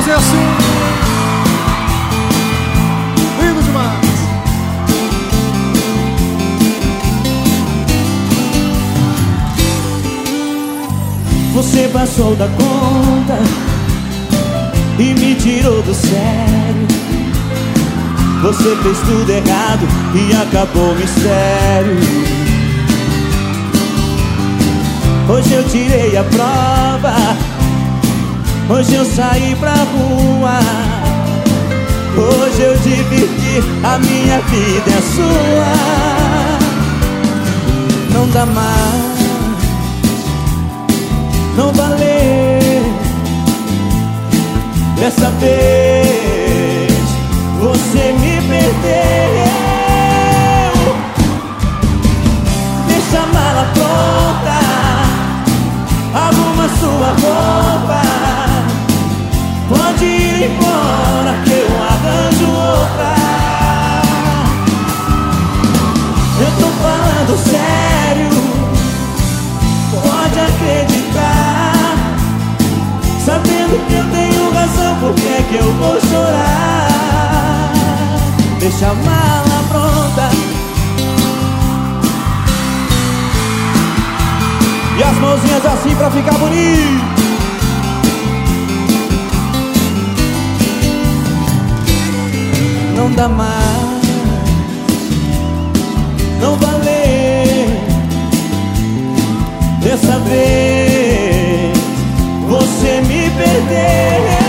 fazer assim. Lindo demais. Você passou da conta e me tirou do sério. Você fez tudo errado e acabou o mistério. Hoje eu tirei a prova, hoje eu saí pra rua, hoje eu dividi, a minha vida é sua. Não dá mais, não valeu. Dessa vez você me perdeu. Deixa a mala pronta, arruma sua roupa, pode ir embora que eu arranjo outra. Eu tô falando sério, pode acreditar. Sabendo que eu tenho razão, por que é que eu vou chorar? Deixa a mala pronta e as mãozinhas assim pra ficar bonito. Não dá mais, não valeu. Dessa vez você me perdeu.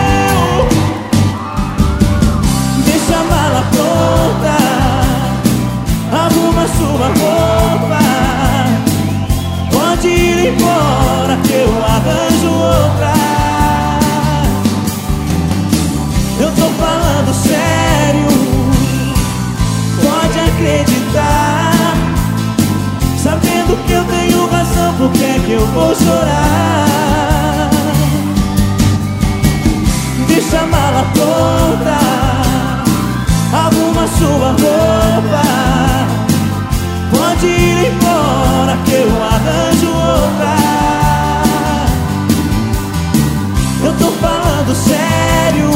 Deixa a mala pronta, arruma sua roupa, pode ir embora que eu arranjo outra. Eu tô falando sério, pode acreditar. Sabendo que eu tenho razão, por que é que eu vou chorar? Deixa a mala pronta, arruma sua roupa, pode ir embora que eu arranjo outra. Eu tô falando sério,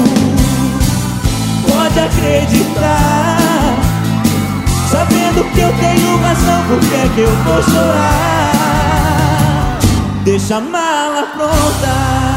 pode acreditar. Sabendo que eu tenho razão, por que é que eu vou chorar? Deixa a mala pronta.